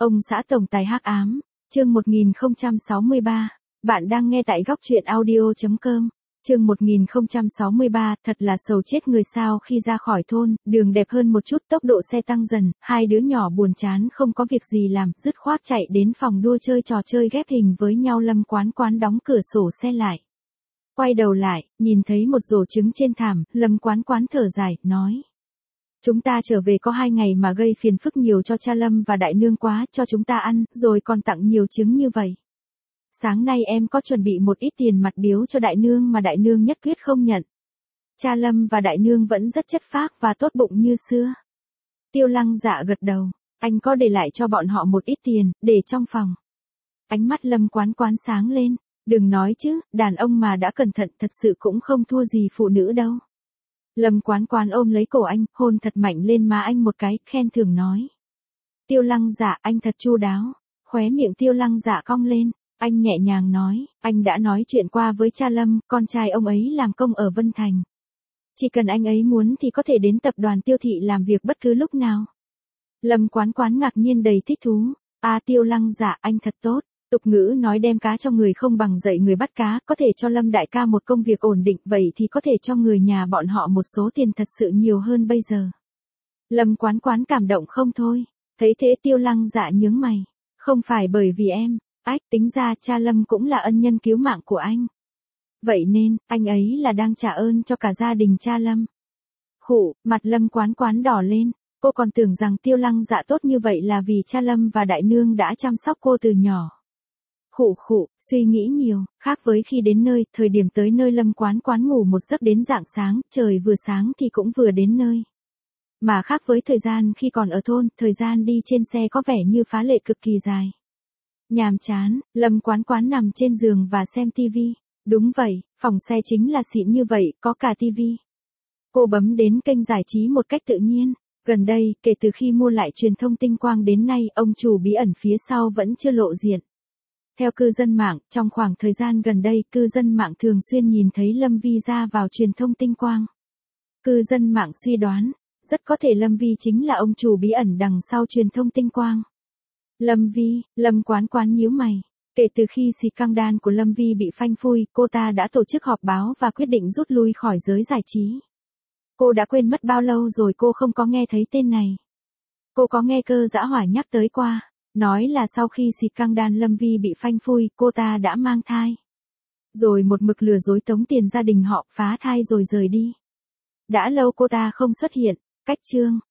Ông xã tổng tài hắc ám, chương 1063. Bạn đang nghe tại góc truyện audio.com. Chương 1063, thật là sầu chết người sao khi ra khỏi thôn, đường đẹp hơn một chút, tốc độ xe tăng dần, hai đứa nhỏ buồn chán không có việc gì làm, dứt khoát chạy đến phòng đua chơi trò chơi ghép hình với nhau. Lâm Quán Quán đóng cửa sổ xe lại. Quay đầu lại, nhìn thấy một rổ trứng trên thảm, Lâm Quán Quán thở dài, nói. Chúng ta trở về có 2 ngày mà gây phiền phức nhiều cho cha Lâm và đại nương quá, cho chúng ta ăn, rồi còn tặng nhiều trứng như vậy. Sáng nay em có chuẩn bị một ít tiền mặt biếu cho đại nương mà đại nương nhất quyết không nhận. Cha Lâm và đại nương vẫn rất chất phác và tốt bụng như xưa. Tiêu Lăng Dạ gật đầu, anh có để lại cho bọn họ một ít tiền, để trong phòng. Ánh mắt Lâm Quán Quán sáng lên, đừng nói chứ, đàn ông mà đã cẩn thận thật sự cũng không thua gì phụ nữ đâu. Lâm Quán Quán ôm lấy cổ anh, hôn thật mạnh lên má anh một cái, khen thưởng nói. Tiêu Lăng Dạ, anh thật chu đáo. Khóe miệng Tiêu Lăng Dạ cong lên, anh nhẹ nhàng nói, anh đã nói chuyện qua với cha Lâm, con trai ông ấy làm công ở Vân Thành. Chỉ cần anh ấy muốn thì có thể đến tập đoàn Tiêu Thị làm việc bất cứ lúc nào. Lâm Quán Quán ngạc nhiên đầy thích thú, Tiêu Lăng Dạ, anh thật tốt. Tục ngữ nói đem cá cho người không bằng dạy người bắt cá, có thể cho Lâm đại ca một công việc ổn định, vậy thì có thể cho người nhà bọn họ một số tiền thật sự nhiều hơn bây giờ. Lâm Quán Quán cảm động không thôi, thấy thế Tiêu Lăng Dạ nhướng mày, không phải bởi vì em, tính ra cha Lâm cũng là ân nhân cứu mạng của anh. Vậy nên, anh ấy là đang trả ơn cho cả gia đình cha Lâm. Khụ, mặt Lâm Quán Quán đỏ lên, cô còn tưởng rằng Tiêu Lăng Dạ tốt như vậy là vì cha Lâm và đại nương đã chăm sóc cô từ nhỏ. Khụ, suy nghĩ nhiều, khác với khi đến nơi, thời điểm tới nơi Lâm Quán Quán ngủ một giấc đến rạng sáng, trời vừa sáng thì cũng vừa đến nơi. Mà khác với thời gian khi còn ở thôn, thời gian đi trên xe có vẻ như phá lệ cực kỳ dài. Nhàm chán, Lâm Quán Quán nằm trên giường và xem tivi. Đúng vậy, phòng xe chính là xịn như vậy, có cả tivi. Cô bấm đến kênh giải trí một cách tự nhiên. Gần đây, kể từ khi mua lại truyền thông Tinh Quang đến nay, ông chủ bí ẩn phía sau vẫn chưa lộ diện. Theo cư dân mạng, trong khoảng thời gian gần đây, cư dân mạng thường xuyên nhìn thấy Lâm Vi ra vào truyền thông Tinh Quang. Cư dân mạng suy đoán, rất có thể Lâm Vi chính là ông chủ bí ẩn đằng sau truyền thông Tinh Quang. Lâm Vi, Lâm Quán Quán nhíu mày. Kể từ khi scandal của Lâm Vi bị phanh phui, cô ta đã tổ chức họp báo và quyết định rút lui khỏi giới giải trí. Cô đã quên mất bao lâu rồi cô không có nghe thấy tên này. Cô có nghe Cơ Dã Hỏa nhắc tới qua. Nói là sau khi scandal Lâm Vi bị phanh phui, cô ta đã mang thai. Rồi một mực lừa dối tống tiền gia đình họ, phá thai rồi rời đi. Đã lâu cô ta không xuất hiện, cách chương,